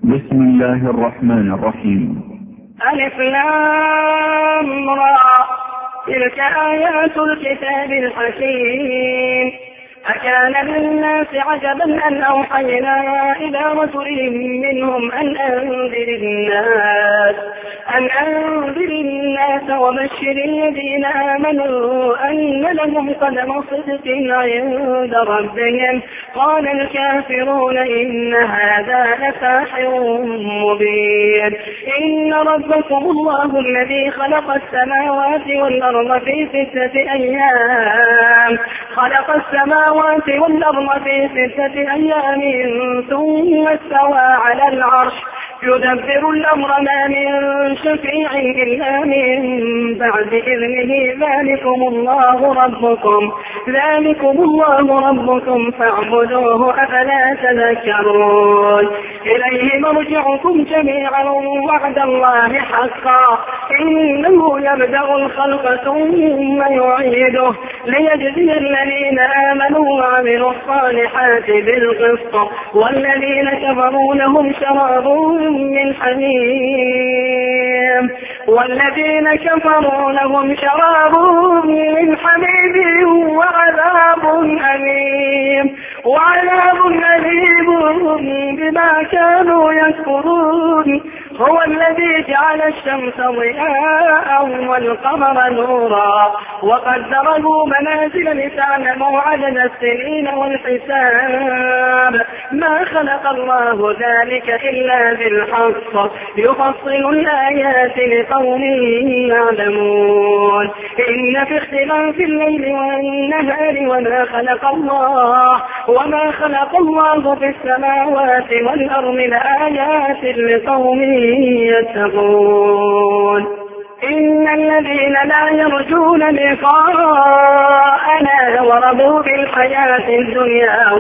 بسم الله الرحمن الرحيم. ألف لام را، تلك آيات الكتاب الحكيم. أكان للناس عجبا أن أوحينا إلى رجل منهم أن أنذر الناس وبشر الذين آمنوا أن لهم قدم صدق عند ربهم. قال الكافرون إن هذا لساحر مبين. إن ربكم الله الذي خلق السماوات والأرض في 6 أيام ثم استوى على العرش يدبر الأمر ما من شفيع إلا من بعد إذنه. ذلكم الله ربكم فاعبدوه أفلا تذكرون. إليه مرجعكم جميعا وعد الله حقا إنه يبدأ الخلق ثم يعيده ليجزي الذين آمنوا وعملوا الصالحات بالقسط والذين كفروا لهم شراب من حميم وعذاب أليم بما كانوا يكفرون. هو الذي جعل الشمس ضياء والقمر نورا وقدره منازل لتعلموا عدد السنين والحساب. ما خلق الله ذلك إلا بالحق يفصل الآيات لقوم يعلمون. إن في اختلاف الليل والنهار وما خلق الله في السماوات والأرض لآيات لقوم يتقون. إن الذين لا يرجون لقاءنا ورضوا بالحياة الدنيا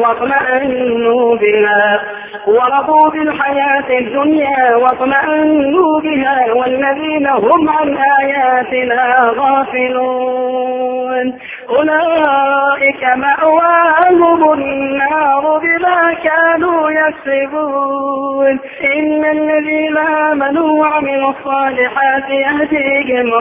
واطمأنوا بها والذين هم عن آياتنا غافلون أولئك مأواهم النار بما كانوا يكسبون. إن الذين آمنوا وعملوا الصالحات يهديهم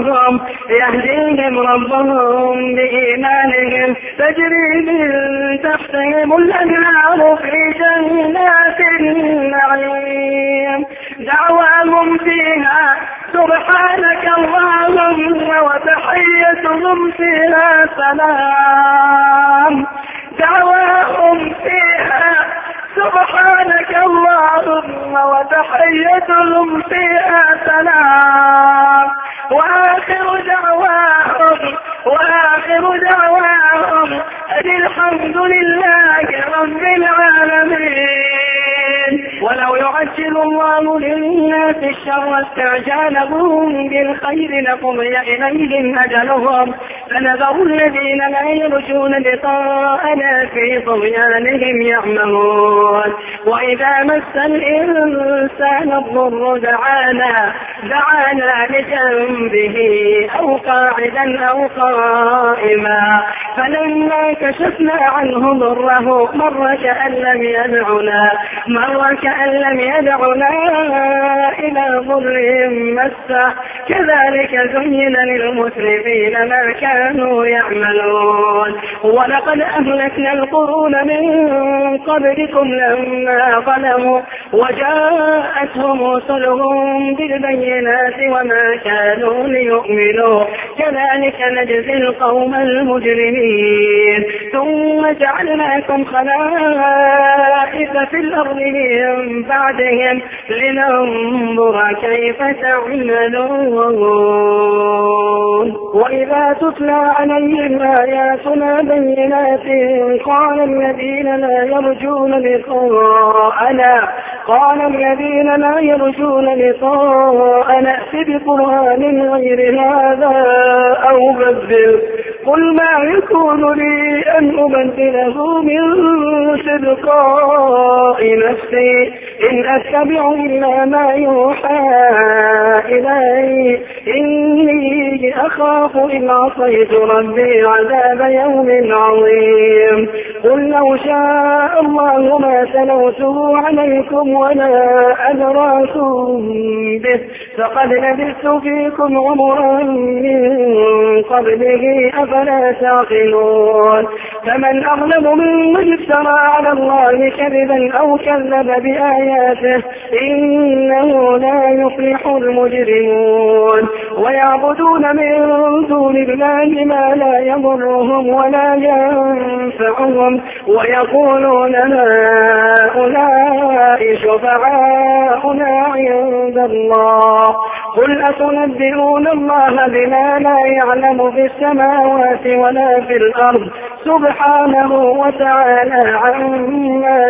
ربهم بإيمانهم تجري من تحتهم الأنهار في جنات النعيم دعواهم فيها سبحانك اللهم وتحيتهم فيها سلام. سبحانك اللهم وتحيتهم فيها سلام. وآخر دعواهم أن الحمد لله رب العالمين. ولو يعجل الله للناس الشر استعجالهم بالخير لقضي إليهم أجلهم فنذر الذين لا يرجون لقاءنا في طغيانهم يعمهون. وإذا مس الإنسان الضر دعانا لجنبه أو قاعدا أو قائما فلما كشفنا عنه ضره مر كأن لم يدعنا إلى ضر مسه كذلك زين للمسرفين ما كانوا يعملون. ولقد أهلكنا القرون من قبلكم لما ظلموا وجاءتهم رسلهم بالبينات وما كانوا ليؤمنوا كذلك نجزي القوم المجرمين. ثم جعلناكم خلائف في الأرض من بعدهم لننظر كيف تعملون. وإذا تتلى عليهم آياتنا بينات قال الذين لا يرجون لقاءنا ائت بقرآن غير هذا أو بدل قل ما يكون لي أن أبدله من تلقاء نفسي إن أتبع إلا ما يوحى إلي إني أخاف إن عصيت ربي عذاب يوم عظيم قل لو شاء الله ما تلوته عليكم ولا أدراكم به فقد لبثت فيكم عمرا من قبله أفلا تعقلون فمن أظلم ممن افترى على الله كذبا أو كذب بآياته إنه لا يفلح المجرمون ويعبدون من دون الله ما لا يضرهم ولا ينفعهم ويقولون هؤلاء شفعاؤنا عند الله قل أتنبئون الله بما لا يعلم في السماوات ولا في الأرض سبحانه وتعالى عما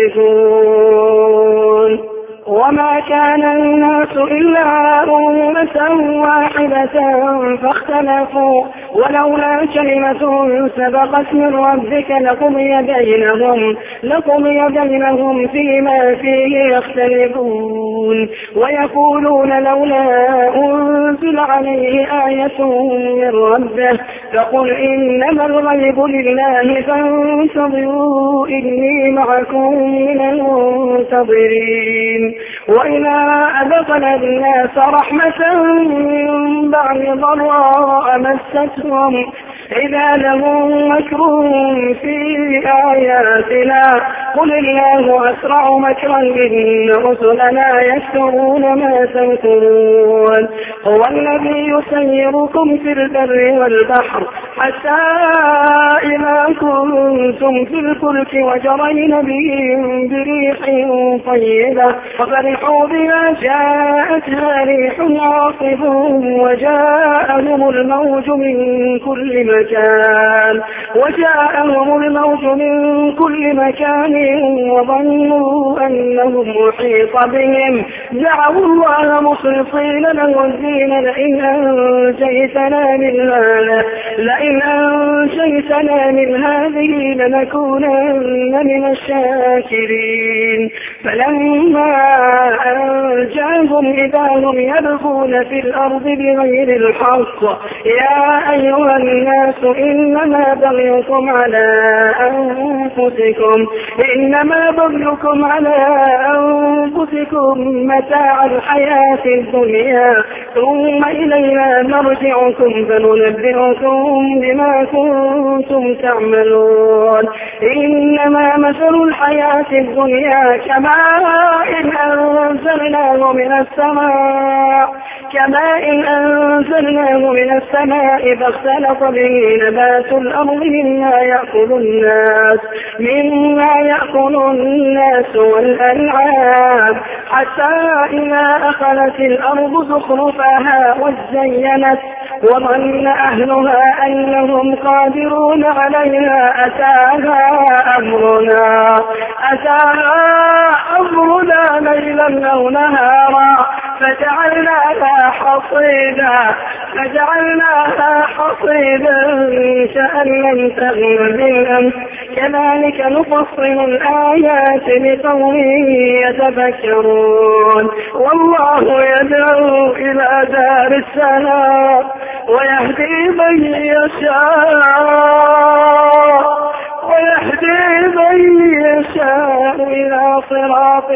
يشركون وما كان الناس إلا أمة واحدة فاختلفوا ولولا كلمة سبقت من ربك لقضي بينهم فيما فيه يختلفون ويقولون لولا أنزل عليه آية من ربه فقل إنما الغيب لله فانتظروا إني معكم من المنتظرين وإذا أذقنا الناس رحمة من بعد ضراء مستهم إذا لهم مكر في آياتنا قل الله أسرع مكرا إن رسلنا يكتبون ما تمكرون هو الذي يسيركم في البر والبحر حتى إذا كنتم في الفلك وجرين بهم بريح طيبة وفرحوا بما جاءتها ريح عاصف وجاءهم الموج من كل مكان وظنوا أنهم محيط بهم دعوا الله مخلصين له الدين لئن أنجيتنا من هذه لنكونن من الشاكرين فلما أنجاهم إذا هم يبغون في الأرض بغير الحق يا أيها الناس إنما بغيكم على أنفسكم متاع الحياة الدنيا ثم إلينا مرجعكم فننبئكم بما كنتم تعملون إنما مثل الحياة الدنيا كماء أنزلناه من السماء فاختلط به نبات الأرض مما يأكل الناس والأنعام حتى إذا أخذت الأرض زخرفها وزينت وظن أهلها أنهم قادرون عليها أتاها أمرنا ليلا أو نهارا فجعلناها حصيدا كأن لم تغن بالأمس كذلك نفصل الآيات لقوم يتفكرون والله يدعو إلى دار السلام ويهدي من يشاء إلى صراط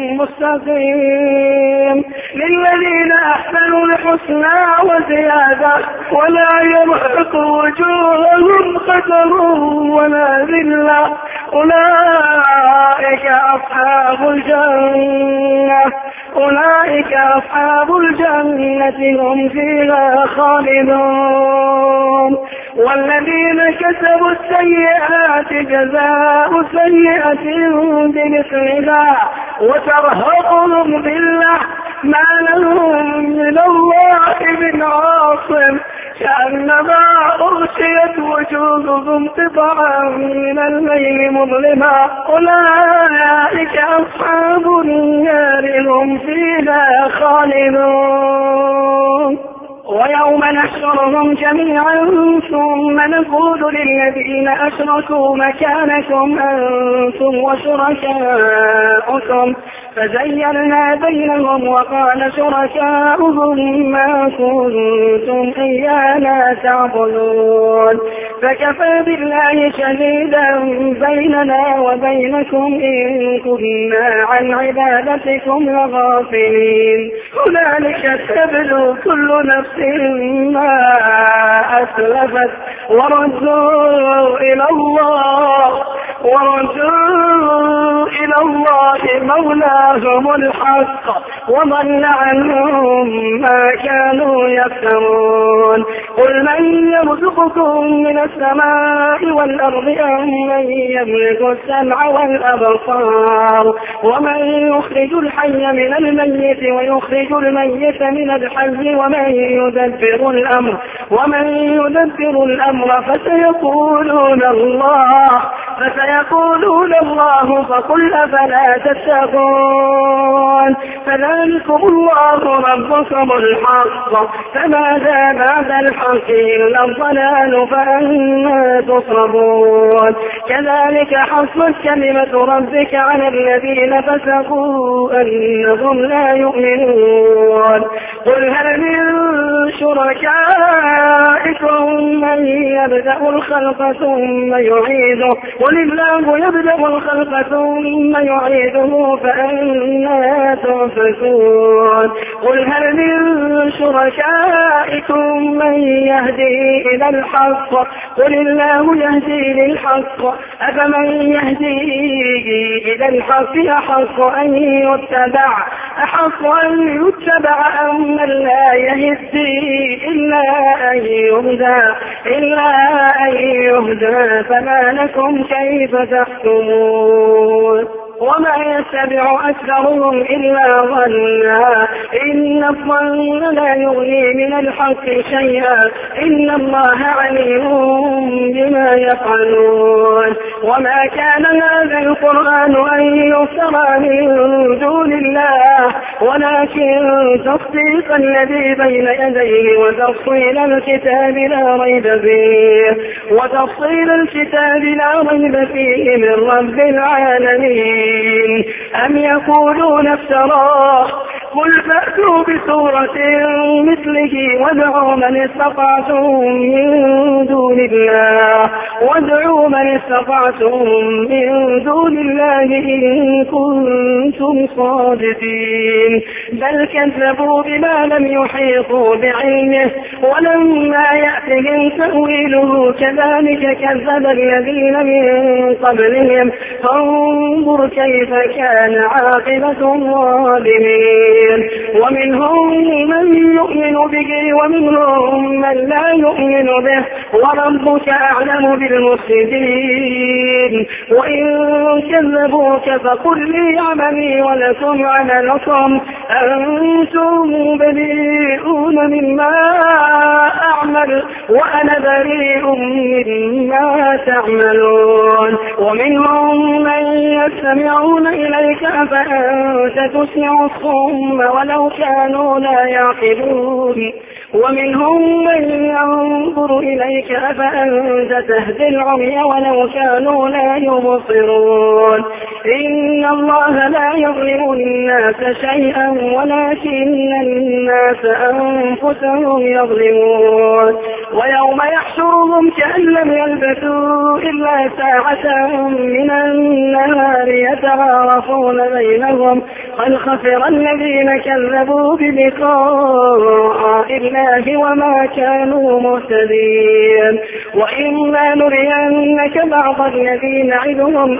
مستقيم للذين أحسنوا الحسنى وزيادة ولا يرهق وجوههم قتر ولا ذلة أولئك أصحاب الجنة هم فيها خالدون والذين كسبوا السيئات جزاء سيئة بمثلها وترهقهم ذلة ما لهم من الله من عاصم كأنما أغشيت وجوههم قطعا من الليل مظلما أولئك أصحاب النار هم فيها خالدون ويوم نحشرهم جميعا ثم نقول للذين أشركوا مكانكم أنتم وشركاؤكم فزيّلنا بينهم وقال شركاؤهم ما كنتم إيانا تعبدون فكفى بالله شهيدا بيننا وبينكم إن كنا عن عبادتكم لغافلين هنالك تبلو كل نفس ما أسلفت وردوا إلى الله مولاهم الحق وضل عنهم ما كانوا يفترون قل من يرزقكم من السماء والأرض أم من يملك السمع والأبصار ومن يخرج الحي من الميت ويخرج الميت من الحي ومن يدبر الأمر فسيقولون الله فقل أفلا تتقون فذلكم الله ربكم الحق فماذا بعد الحق إلا الضلال فأنا تصرفون كذلك حصلت كلمة ربك على الذين فسقوا أنهم لا يؤمنون قل هل من شركائكم من يبدأ الخلق ثم يعيده قل الله يبدأ الخلق ثم يعيده فأنا تؤفكون قل هل من شركائكم من يهدي إلى الحق قل الله يهدي للحق أفمن يهدي إلى الحق أحق أن يتبع أم من لا يهدي إلا أن يهدى فما لكم كيف تحكمون وما يتبع أكثرهم إلا ظنا إن الظن لا يغني من الحق شيئا إن الله عليم بما يفعلون وما كان هذا القرآن أن يفترى من دون الله ولكن تصديق الذي بين يديه وتفصيل الكتاب لا ريب فيه من رب العالمين أم يقولون افتراه قل فأتوا بسورة مثله وادعوا من استطعتم من دون الله إن كنتم صادقين بل كذبوا بما لم يحيطوا بعلمه ولما يأتهم تأويله كذلك كذب الذين من قبلهم فانظر كيف كان عاقبة الظالمين ومنهم من يؤمن به ومنهم من لا يؤمن به وربك أعلم بالمفسدين وإن كذبوك فقل لي عملي ولكم عملكم أنتم بريئون مما أعمل وأنا بريء مما تعملون ومنهم من يستمعون إليك فأنت تسمع الصم ولو كانوا لا يعقلون ومنهم من ينظر إليك أفأنت تهدي العمي ولو كانوا لا يبصرون إن الله لا يظلم الناس شيئا ولكن الناس أنفسهم يظلمون ويوم يحشرهم كأن لم يلبثوا إلا ساعة من النهار يتعارفون بينهم قد خسر الذين كذبوا بلقاء الله وما كانوا مهتدين وإما نرينك بعض الذي نعدهم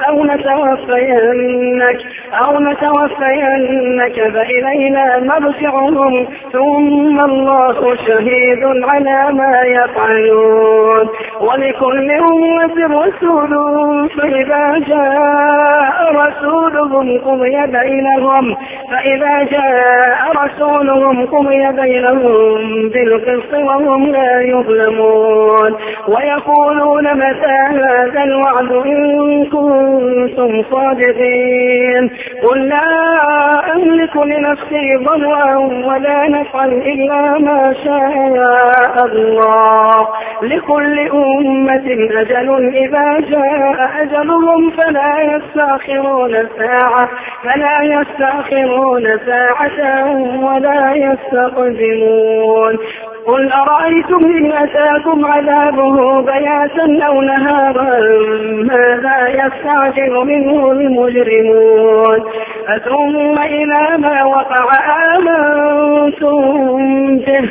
أو نتوفينك فإلينا مرجعهم ثم الله شهيد على ما يفعلون ولكل أمة رسول فإذا جاء رسولهم قضي بينهم رسولهم فإذا جاء رسولهم قضي بينهم بالقسط وهم لا يظلمون ويقولون متى هذا الوعد إن كنتم صادقين قل لا أملك لنفسي ضرا ولا نفعا إلا ما شاء الله لكل أمة أجل إذا جاء أجلهم فلا يستأخرون ساعة ولا يستقدمون قل أرأيتم إن أتاكم عذابه بياتا أو نهارا ماذا يستعجل منه المجرمون ثم إذا ما وقع آمنتم به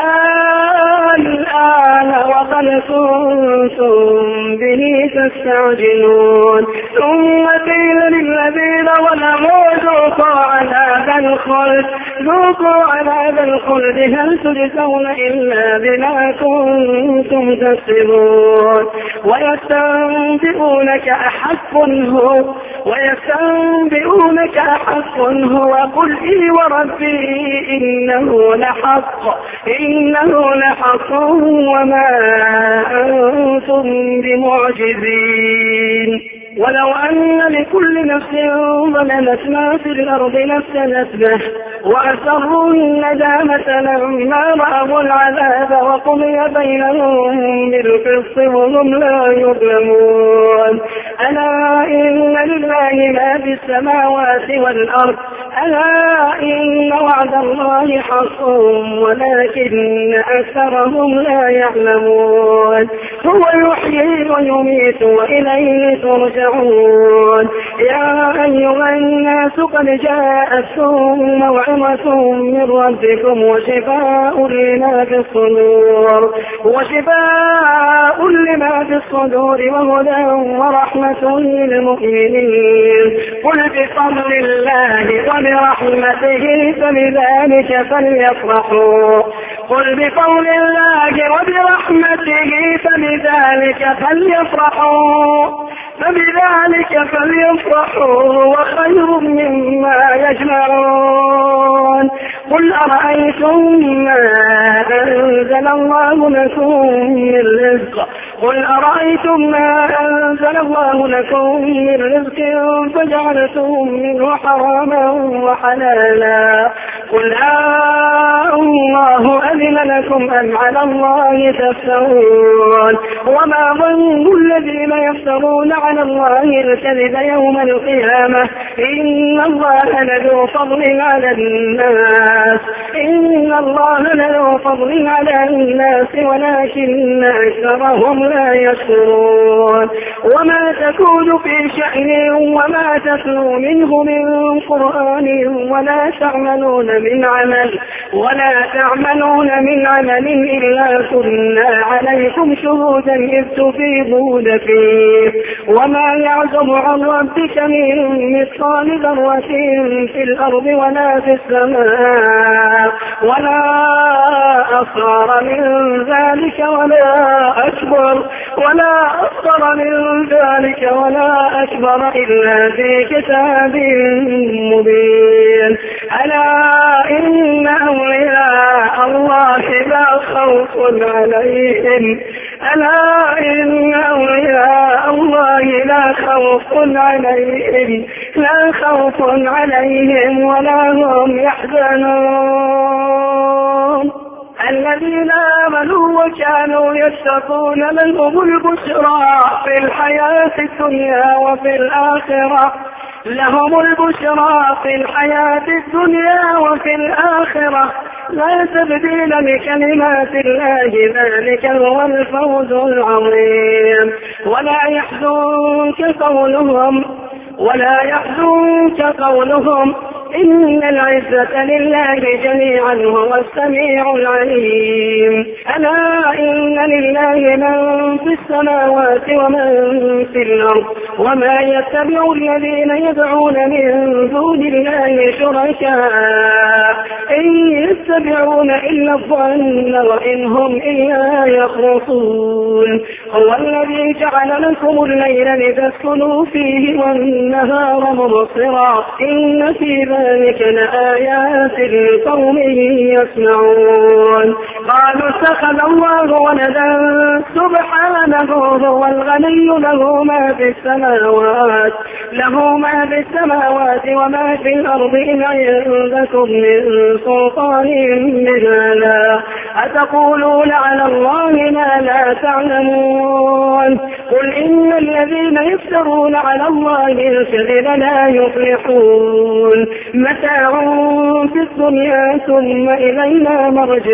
الآن وقد كنتم به تستعجلون ثم قيل للذين ظلموا ذوقوا عذاب الخلد هل تجزون إلا بما كنتم تكسبون ويستنبئونك أحق هو قل إي وربي إنه لحق وما أنتم بمعجزين ولو أن لكل نفس ظلمت ما في الأرض نفسا به وأسروا الندامة لما رأوا العذاب وقضي بينهم بالقسط وهم لا يظلمون ألا إن لله ما في السماوات والأرض ألا إن وعد الله حق ولكن أكثرهم لا يعلمون هو يحيي ويميت وإليه ترجعون يا أيها الناس قد جاءتكم موعظة من ربكم وشفاء لما في الصدور وهدى ورحمة للمؤمنين قل بفضل الله وبرحمته فبذلك فليفرحوا وخير مما يجمعون قل أرأيتم ما أنزل الله لكم من رزق فجعلتم منه حراما وحلالا قل الله أذن لكم أم على الله تفترون وما ظن الذين يفترون على الله الكذب يوم القيامة إن الله لذو فضل على الناس ولكن أكثرهم لا يشكرون وما تكون في شأن وما تتلو منه من قرآن ولا تعملون من عمل إلا كنا عليكم شهودا إذ تفيضون فيه وما يعزب عن ربك من مثقال ذرة في الأرض ولا في السماء ولا أصغر من ذلك ولا أصغر من ذلك ولا أكبر إلا في كتاب مبين ألا إن أولياء الله لا خوف عليهم ولا هم يحزنون الذين آمنوا وكانوا يتقون لهم البشرى في الحياة الدنيا وفي الآخرة لا تبديل لكلمات الله ذلك هو الفوز العظيم ولا يحزنك قولهم إن العزة لله جميعا هو السميع العليم ألا إن لله من في السماوات ومن في الأرض وما يتبع الذين يدعون من دون الله شركاء إن يتبعون إلا الظن وإن هم إلا يخرصون هو الذي جعل لكم الليل لتسكنوا فيه والنهار مبصرا إن في ذلك لآيات لقوم يسمعون. قالوا اتخذ الله ولدا سبحانه هو الغني له ما في السماوات وما في الأرض إن عندكم من سلطان بهذا أتقولون على الله ما لا تعلمون. قل إن الذين يفترون على الله الكذب لا يفلحون متاع في الدنيا ثم إلينا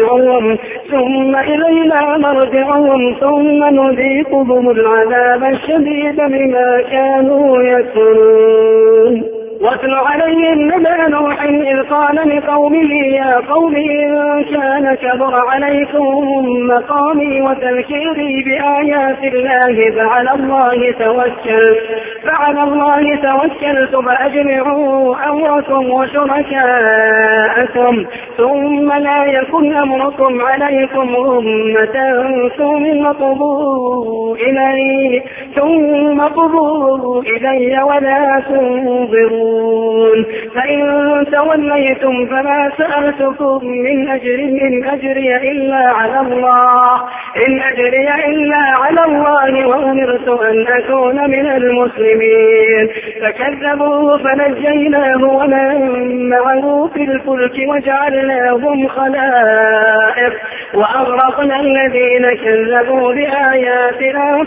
مرجعهم ثم نذيقهم العذاب الشديد بما كانوا يكفرون. واتل عليهم نبأ نوح إذ قال لقومه يا قوم إن كان كبر عليكم مقامي وتذكيري بآيات الله فعلى الله توكلت فأجمعوا أمركم وشركاءكم ثم لا يكن أمركم عليكم أمة ثم قضوا إلي ولا تنظرون. فإن توليتم فما سألتكم من أجر إن أجري إلا على الله وأمرت أن أكون من المسلمين. فكذبوه فنجيناه ومن معه في الفلك وجعلناهم خلائف وأغرقنا الذين كذبوا بآياتنا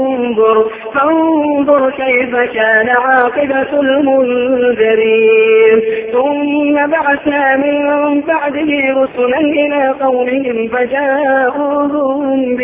فانظر كيف كان عاقبة المنذرين. ثم بعثنا من بعده رسلا إلى قومهم فجاءوهم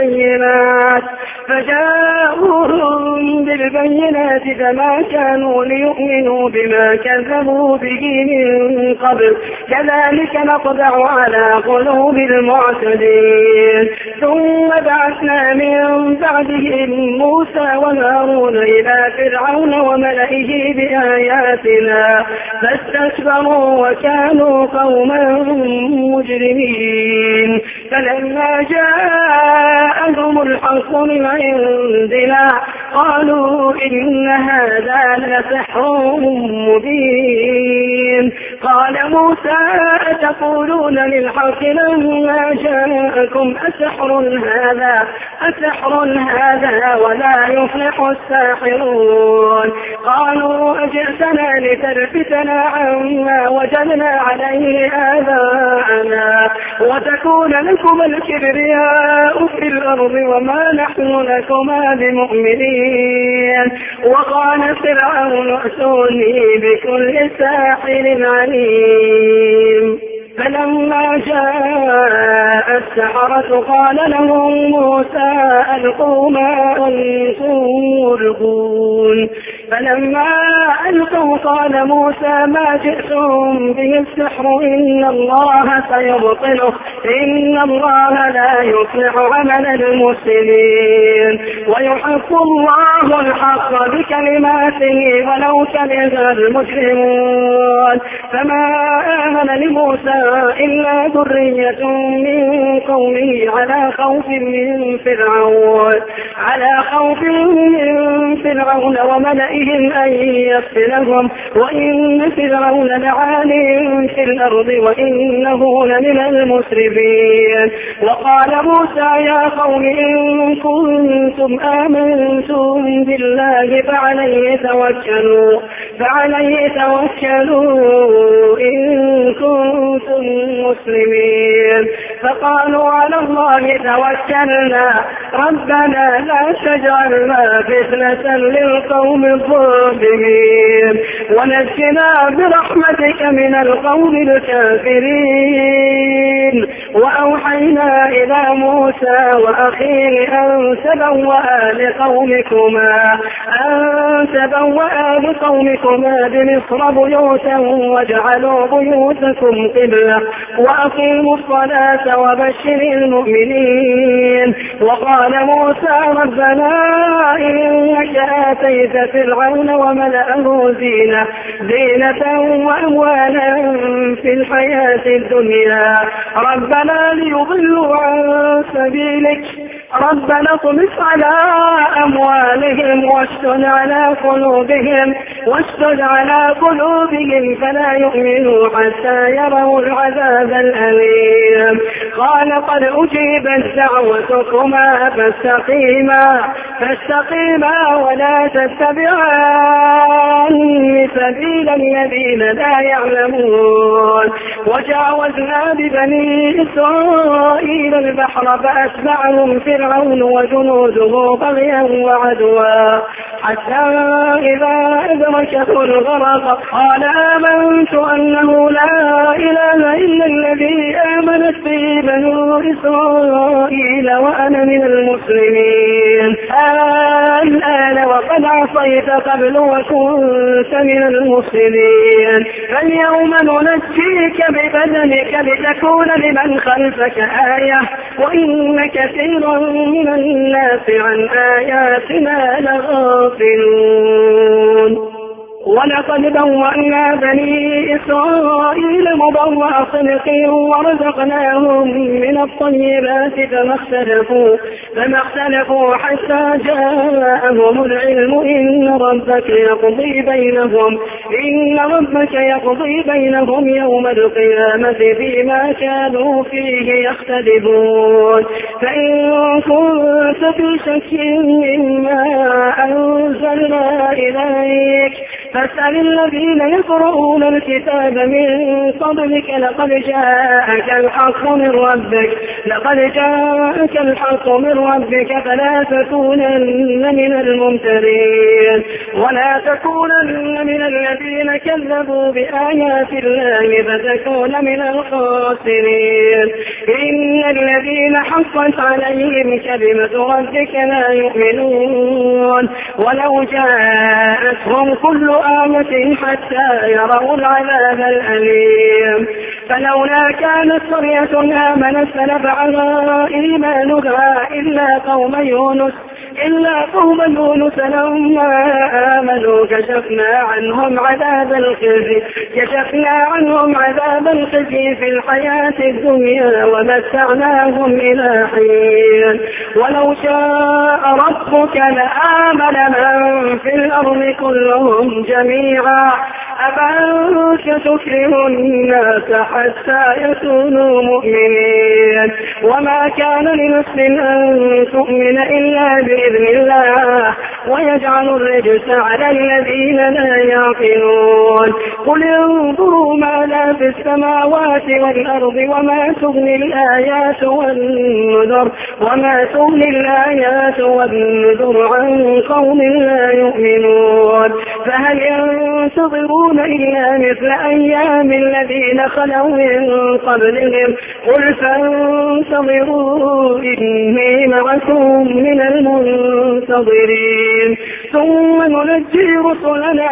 بالبينات فما كانوا ليؤمنوا بما كذبوا به من قبل كذلك نطبع على قلوب المعتدين. ثم بعثنا من بعدهم موسى وهارون إلى فرعون وملئه بآياتنا فاستكبروا وكانوا قوما مجرمين. فلما جاءهم الحق من عندنا قالوا إن هذا لسحر مبين. قال موسى أتقولون للحق لما جاءكم أسحر هذا ولا يفلح الساحرون. قالوا أجئتنا لتلفتنا عما وجدنا عليه آباءنا وتكون لكم الكبرياء في الأرض وما نحن لكما بمؤمنين. وقال فرعون ائتوني بكل ساحر عليم. فلما جاء السحرة قال لهم موسى ألقوا ما أنتم ملقون. فلما ألقوا قال موسى ما جئتم به السحر إن الله سيبطله إن الله لا يصلح عمل المسلمين ويحق الله الحق بكلماته ولو كره المجرمون. فما آمن لموسى إلا ذرية من قومه على خوف من فرعون وملئهم أن يفتنهم وإن فرعون لعال في الأرض وإنه لمن المسرفين. وقال موسى يا قوم إن كنتم آمنتم بالله فعليه توكلوا إن كنتم مسلمين. فقالوا على الله توكلنا ربنا لا تجعلنا فتنة للقوم الظالمين ونجنا برحمتك من القوم الكافرين. وأوحينا إلى موسى وأخيه أن تبوأ لقومكما بمصر بيوتا واجعلوا بيوتكم قبلة وأقيموا الصلاة وبشر المؤمنين. وقال موسى ربنا إنك آتيت فرعون وملأه زينة وأموالا في الحياة الدنيا ربنا ليضلوا عن سبيلك ربنا اطمس على أموالهم واشدد على قلوبهم فلا يؤمنوا حتى يروا العذاب الأليم. قال قد أجيبت دعوتكما فاستقيما ولا تتبعان سبيل الذين لا يعلمون. وجاوزنا ببني إسرائيل البحر فأتبعهم فرعون وجنوده بغيا وعدوا حتى إذا أدركه الغرق قال آمنت أنه لا إله إلا الذي آمنت به بنو إسرائيل وأنا من المسلمين. الآن وقد عصيت قبل وكنت من المسلمين فاليوم ننجيك ببدنك لتكون لمن خلفك آية وإن كثيرا من الناس عن آياتنا لغافلون. ولقد بوأنا بني إسرائيل مبوأ صدق ورزقناهم من الطيبات فما اختلفوا حتى جاءهم العلم إن ربك يقضي بينهم يوم القيامة فيما كانوا فيه يختلفون. فإن كنت في شك مما أنزلنا إليك فاسأل الذين يقرؤون الكتاب من قبلك لقد جاءك الحق من ربك فلا تكونن من الممترين ولا تكونن من الذين كذبوا بآيات الله فتكون من الخاسرين. إن الذين حقت عليهم كلمة ربك لا يؤمنون ولو جاءتهم كل آية حتى يروا العذاب الأليم. فلولا كانت قرية آمنت فنفعها إيمانها إلا قوم يونس لما آمنوا كشفنا عنهم عذاب الخزي في الحياة الدنيا ومتعناهم إلى حين. ولو شاء ربك لآمن من في الأرض كلهم جميعا أفأنت تكره الناس حتى يكونوا مؤمنين. وما كان لنفس أن تؤمن إلا بإذن الله ويجعل الرجس على الذين لا يعقلون. قل انظروا ماذا في السماوات والأرض وما تغني الآيات والنذر عن قوم لا يؤمنون. فهل ينتظرون إلا مثل أيام الذين خلوا من قبلهم قل فانتظروا إني معكم من المنتظرين. ثم ننجي رسلنا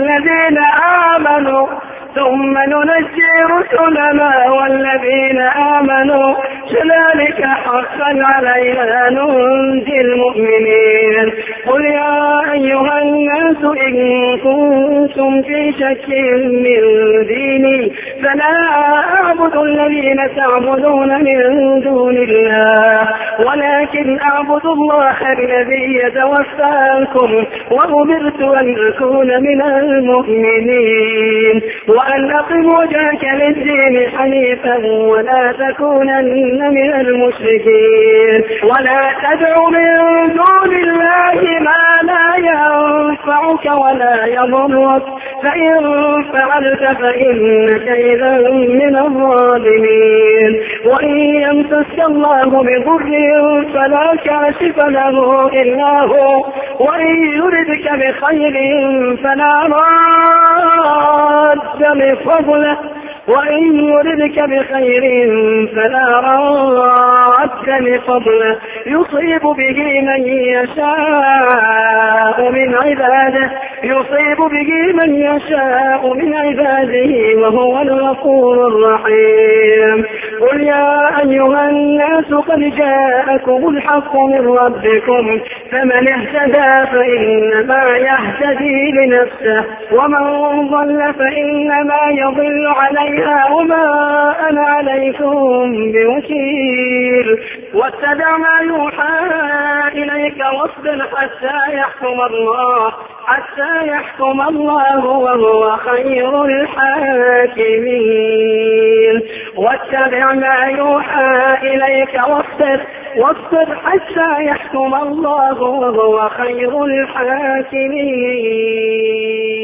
والذين آمنوا كذلك حقا علينا ننجي المؤمنين. قل يا أيها الناس إن كنتم في شك من ديني فلا أعبد الذين تعبدون من دون الله ولكن أعبد الله الذي يتوفاكم وأمرت أن أكون من المؤمنين وأن أقم وجهك للدين حنيفا ولا تكونن من المشركين ولا تدع من دون الله ما لا ينفعك ولا يضرك فإن فعلت فإنك إذا من الظالمين. وإن يمسسك الله بضر فلا كاشف له إلا هو وإن يردك بخير فلا راد لفضله يصيب به من يشاء من عباده وهو الغفور الرحيم. قل يا أيها الناس قد جاءكم الحق من ربكم فمن اهتدى فإنما يهتدي لنفسه ومن ضل فإنما يضل عليها وما أنا عليكم بوكيل. واتبع ما يوحى إليك واصبر حتى يحكم الله وهو خير الحاكمين. واتبع ما يوحى إليك واصبر حتى يحكم الله وهو خير الحاكمين.